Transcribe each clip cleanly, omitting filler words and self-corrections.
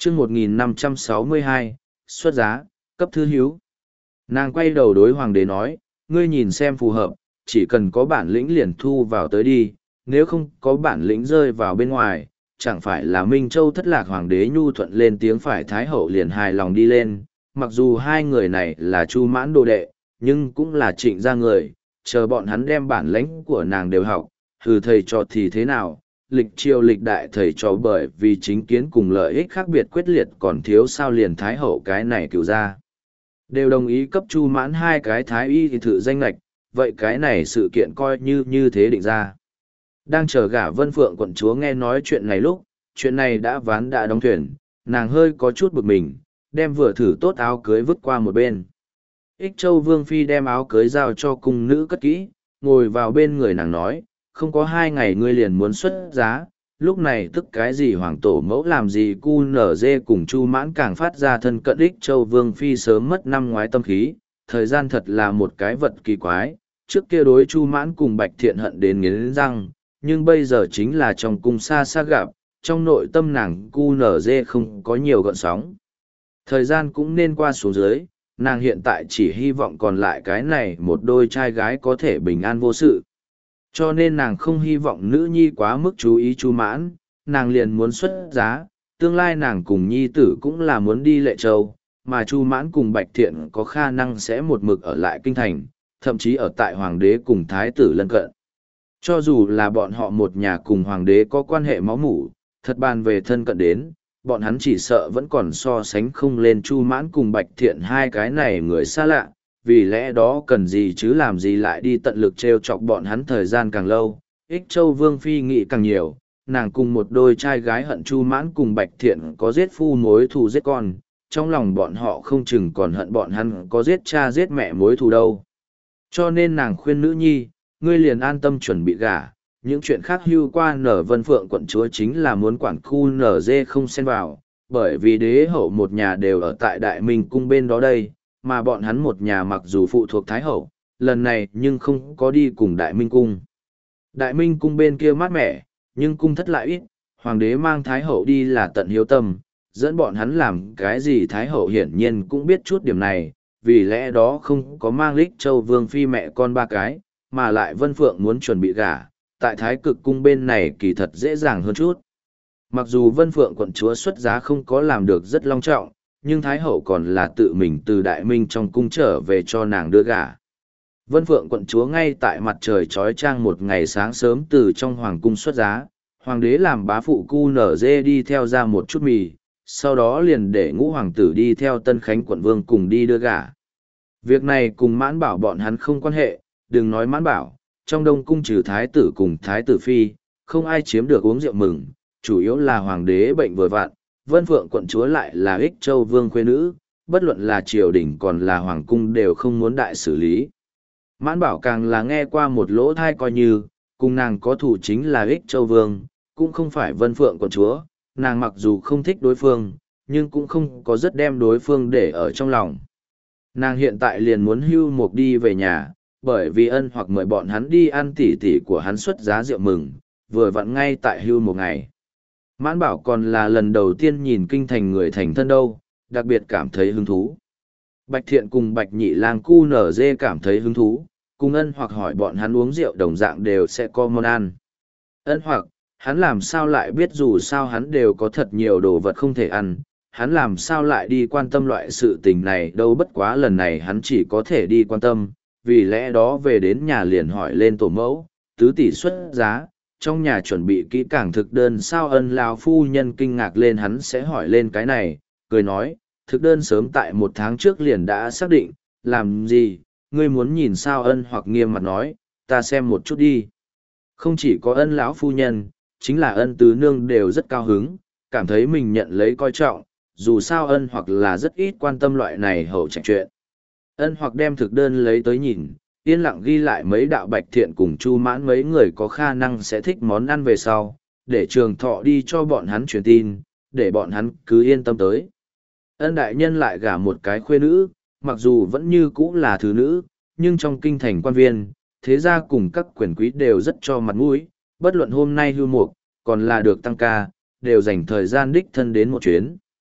chương 1562, xuất giá, cấp thư hiếu. Nàng quay đầu đối hoàng đế nói, ngươi nhìn xem phù hợp, chỉ cần có bản lĩnh liền thu vào tới đi, nếu không có bản lĩnh rơi vào bên ngoài, chẳng phải là Minh Châu thất lạc. Hoàng đế nhu thuận lên tiếng, phải Thái hậu liền hài lòng đi lên, mặc dù hai người này là Chu Mãn đồ đệ, nhưng cũng là Trịnh gia người, chờ bọn hắn đem bản lĩnh của nàng đều học, hừ thầy trò thì thế nào, lịch triều lịch đại thầy trò bởi vì chính kiến cùng lợi ích khác biệt quyết liệt còn thiếu sao liền Thái hậu cái này cựu ra. Đều đồng ý cấp Chu Mãn hai cái thái y thì thử danh lệch, vậy cái này sự kiện coi như thế định ra. Đang chờ gả Vân Phượng quận chúa nghe nói chuyện này lúc, chuyện này đã ván đã đóng thuyền, nàng hơi có chút bực mình, đem vừa thử tốt áo cưới vứt qua một bên. Ích Châu Vương Phi đem áo cưới giao cho cung nữ cất kỹ, ngồi vào bên người nàng nói, không có 2 ngày ngươi liền muốn xuất giá, lúc này tức cái gì hoàng tổ mẫu làm gì cu nở dê cùng Chu Mãn càng phát ra thân cận. Ích Châu Vương Phi sớm mất năm ngoái tâm khí, thời gian thật là một cái vật kỳ quái, trước kia đối Chu Mãn cùng Bạch Thiện hận đến nghiến răng, nhưng bây giờ chính là trong cung xa xa gặp, trong nội tâm nàng cu nở dê không có nhiều gợn sóng. Thời gian cũng nên qua xuống dưới, nàng hiện tại chỉ hy vọng còn lại cái này một đôi trai gái có thể bình an vô sự. Cho nên nàng không hy vọng nữ nhi quá mức chú ý Chu Mãn, nàng liền muốn xuất giá, tương lai nàng cùng nhi tử cũng là muốn đi Lệ Châu, mà Chu Mãn cùng Bạch Thiện có khả năng sẽ một mực ở lại kinh thành, thậm chí ở tại hoàng đế cùng thái tử lân cận. Cho dù là bọn họ một nhà cùng hoàng đế có quan hệ máu mủ, thật bàn về thân cận đến, bọn hắn chỉ sợ vẫn còn so sánh không lên Chu Mãn cùng Bạch Thiện hai cái này người xa lạ, vì lẽ đó cần gì chứ làm gì lại đi tận lực trêu chọc bọn hắn thời gian càng lâu. Ích Châu Vương Phi nghĩ càng nhiều, nàng cùng một đôi trai gái hận Chu Mãn cùng Bạch Thiện có giết phu mối thù giết con, trong lòng bọn họ không chừng còn hận bọn hắn có giết cha giết mẹ mối thù đâu. Cho nên nàng khuyên nữ nhi, ngươi liền an tâm chuẩn bị gả, những chuyện khác hưu qua nở Vân Phượng quận chúa chính là muốn quản khu nở dê không xen vào, bởi vì đế hậu một nhà đều ở tại Đại Minh cung bên đó đây, mà bọn hắn một nhà mặc dù phụ thuộc Thái hậu, lần này nhưng không có đi cùng Đại Minh cung. Đại Minh cung bên kia mát mẻ, nhưng cung thất lại ít, hoàng đế mang Thái hậu đi là tận hiếu tâm, dẫn bọn hắn làm cái gì Thái hậu hiển nhiên cũng biết chút điểm này, vì lẽ đó không có mang Ích Châu Vương Phi mẹ con ba cái, mà lại Vân Phượng muốn chuẩn bị gả, tại Thái Cực cung bên này kỳ thật dễ dàng hơn chút. Mặc dù Vân Phượng quận chúa xuất giá không có làm được rất long trọng, nhưng Thái hậu còn là tự mình từ Đại Minh trong cung trở về cho nàng đưa gả. Vân Phượng quận chúa ngay tại mặt trời chói chang một ngày sáng sớm từ trong hoàng cung xuất giá, hoàng đế làm bá phụ cu nở dê đi theo ra một chút mì, sau đó liền để ngũ hoàng tử đi theo Tân Khánh quận vương cùng đi đưa gả. Việc này cùng Mãn Bảo bọn hắn không quan hệ, đừng nói Mãn Bảo, trong đông cung trừ thái tử cùng thái tử phi, không ai chiếm được uống rượu mừng, chủ yếu là hoàng đế bệnh vừa vặn, Vân Phượng quận chúa lại là Ích Châu Vương khuê nữ, bất luận là triều đình còn là hoàng cung đều không muốn đại xử lý. Mãn Bảo càng là nghe qua một lỗ thai coi như, cùng nàng có thủ chính là Ích Châu Vương, cũng không phải Vân Phượng quận chúa, nàng mặc dù không thích đối phương, nhưng cũng không có rất đem đối phương để ở trong lòng. Nàng hiện tại liền muốn hưu mục đi về nhà, bởi vì ân hoặc mời bọn hắn đi ăn tỉ tỉ của hắn xuất giá rượu mừng, vừa vặn ngay tại hưu một ngày. Mãn Bảo còn là lần đầu tiên nhìn kinh thành người thành thân đâu, đặc biệt cảm thấy hứng thú. Bạch Thiện cùng Bạch Nhị Lang cu nở dê cảm thấy hứng thú, cùng ân hoặc hỏi bọn hắn uống rượu đồng dạng đều sẽ có món ăn. Ân hoặc, hắn làm sao lại biết dù sao hắn đều có thật nhiều đồ vật không thể ăn, hắn làm sao lại đi quan tâm loại sự tình này đâu, bất quá lần này hắn chỉ có thể đi quan tâm, vì lẽ đó về đến nhà liền hỏi lên tổ mẫu, tứ tỷ xuất giá, trong nhà chuẩn bị kỹ càng thực đơn sao. Ân lão phu nhân kinh ngạc lên hắn sẽ hỏi lên cái này, cười nói, thực đơn sớm tại 1 tháng trước liền đã xác định, làm gì, ngươi muốn nhìn sao. Ân hoặc nghiêm mặt nói, ta xem một chút đi. Không chỉ có ân lão phu nhân, chính là ân tứ nương đều rất cao hứng, cảm thấy mình nhận lấy coi trọng, dù sao ân hoặc là rất ít quan tâm loại này hậu trạch chuyện. Ân hoặc đem thực đơn lấy tới nhìn, yên lặng ghi lại mấy đạo Bạch Thiện cùng Chu Mãn mấy người có khả năng sẽ thích món ăn về sau, để Trường Thọ đi cho bọn hắn truyền tin, để bọn hắn cứ yên tâm tới. Ân đại nhân lại gả một cái khuê nữ, mặc dù vẫn như cũ là thứ nữ, nhưng trong kinh thành quan viên, thế gia cùng các quyền quý đều rất cho mặt mũi, bất luận hôm nay hưu mục, còn là được tăng ca, đều dành thời gian đích thân đến một chuyến.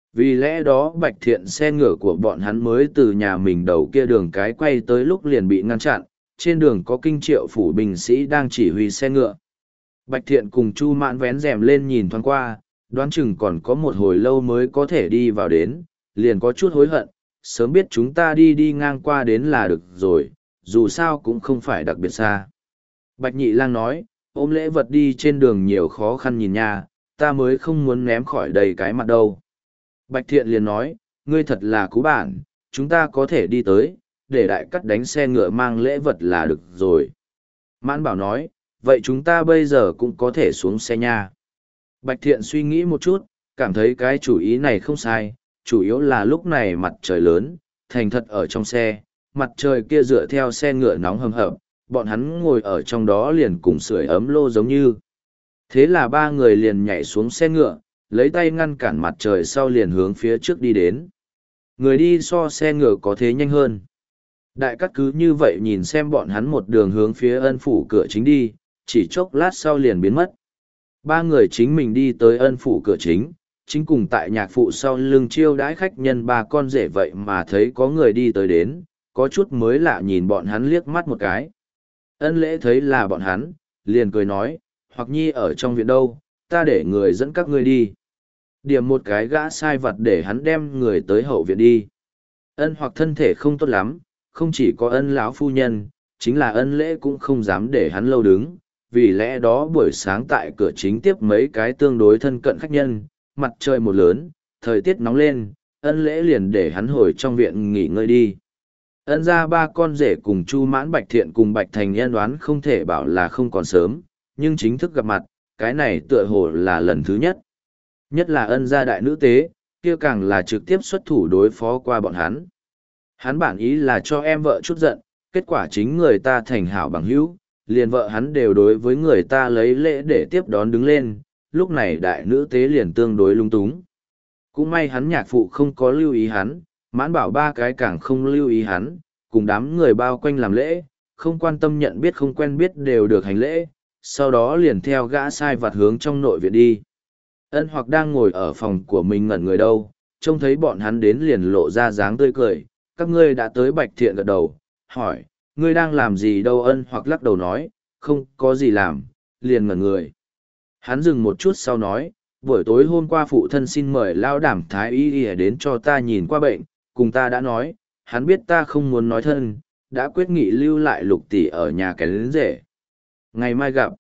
Vì lẽ đó Bạch Thiện xe ngựa của bọn hắn mới từ nhà mình đầu kia đường cái quay tới lúc liền bị ngăn chặn, trên đường có Kinh Triệu phủ binh sĩ đang chỉ huy xe ngựa. Bạch Thiện cùng Chu Mãn vén rèm lên nhìn thoáng qua, đoán chừng còn có một hồi lâu mới có thể đi vào đến, liền có chút hối hận, sớm biết chúng ta đi ngang qua đến là được rồi, dù sao cũng không phải đặc biệt xa. Bạch Nhị Lang nói, ôm lễ vật đi trên đường nhiều khó khăn nhìn nha, ta mới không muốn ném khỏi đầy cái mặt đâu. Bạch Thiện liền nói, ngươi thật là cú bản, chúng ta có thể đi tới, để đại cắt đánh xe ngựa mang lễ vật là được rồi. Mãn Bảo nói, vậy chúng ta bây giờ cũng có thể xuống xe nha. Bạch Thiện suy nghĩ một chút, cảm thấy cái chủ ý này không sai, chủ yếu là lúc này mặt trời lớn, thành thật ở trong xe, mặt trời kia dựa theo xe ngựa nóng hầm hập, bọn hắn ngồi ở trong đó liền cùng sưởi ấm lô giống như. Thế là ba người liền nhảy xuống xe ngựa, lấy tay ngăn cản mặt trời sau liền hướng phía trước đi đến. Người đi so xe ngựa có thế nhanh hơn. Đại cát cứ như vậy nhìn xem bọn hắn một đường hướng phía Ân phủ cửa chính đi, chỉ chốc lát sau liền biến mất. Ba người chính mình đi tới Ân phủ cửa chính, chính cùng tại nhạc phụ sau lưng chiêu đãi khách nhân ba con rể vậy mà thấy có người đi tới đến, có chút mới lạ nhìn bọn hắn liếc mắt một cái. Ân Lễ thấy là bọn hắn, liền cười nói, hoặc nhi ở trong viện đâu, ta để người dẫn các ngươi đi. Điểm một cái gã sai vặt để hắn đem người tới hậu viện đi. Ân Hoặc thân thể không tốt lắm, không chỉ có Ân lão phu nhân, chính là Ân Lễ cũng không dám để hắn lâu đứng, vì lẽ đó buổi sáng tại cửa chính tiếp mấy cái tương đối thân cận khách nhân, mặt trời một lớn, thời tiết nóng lên, Ân Lễ liền để hắn hồi trong viện nghỉ ngơi đi. Ân ra ba con rể cùng Chu Mãn Bạch Thiện cùng Bạch Thành Nhân đoán không thể bảo là không còn sớm, nhưng chính thức gặp mặt, cái này tựa hồ là lần thứ nhất. Nhất là Ân gia đại nữ tế, kia càng là trực tiếp xuất thủ đối phó qua bọn hắn. Hắn bản ý là cho em vợ chút giận, kết quả chính người ta thành hảo bằng hữu, liền vợ hắn đều đối với người ta lấy lễ để tiếp đón đứng lên, lúc này đại nữ tế liền tương đối lung túng. Cũng may hắn nhạc phụ không có lưu ý hắn, Mãn Bảo ba cái càng không lưu ý hắn, cùng đám người bao quanh làm lễ, không quan tâm nhận biết không quen biết đều được hành lễ, sau đó liền theo gã sai vặt hướng trong nội viện đi. Ân Hoặc đang ngồi ở phòng của mình ngẩn người đâu, trông thấy bọn hắn đến liền lộ ra dáng tươi cười, các ngươi đã tới. Bạch Thiện gật đầu, hỏi, ngươi đang làm gì đâu? Ân Hoặc lắc đầu nói, không có gì làm, liền ngẩn người. Hắn dừng một chút sau nói, buổi tối hôm qua phụ thân xin mời Lao Đảm Thái Y đến cho ta nhìn qua bệnh, cùng ta đã nói, hắn biết ta không muốn nói thân, đã quyết nghị lưu lại Lục tỷ ở nhà cái lớn rể. Ngày mai gặp.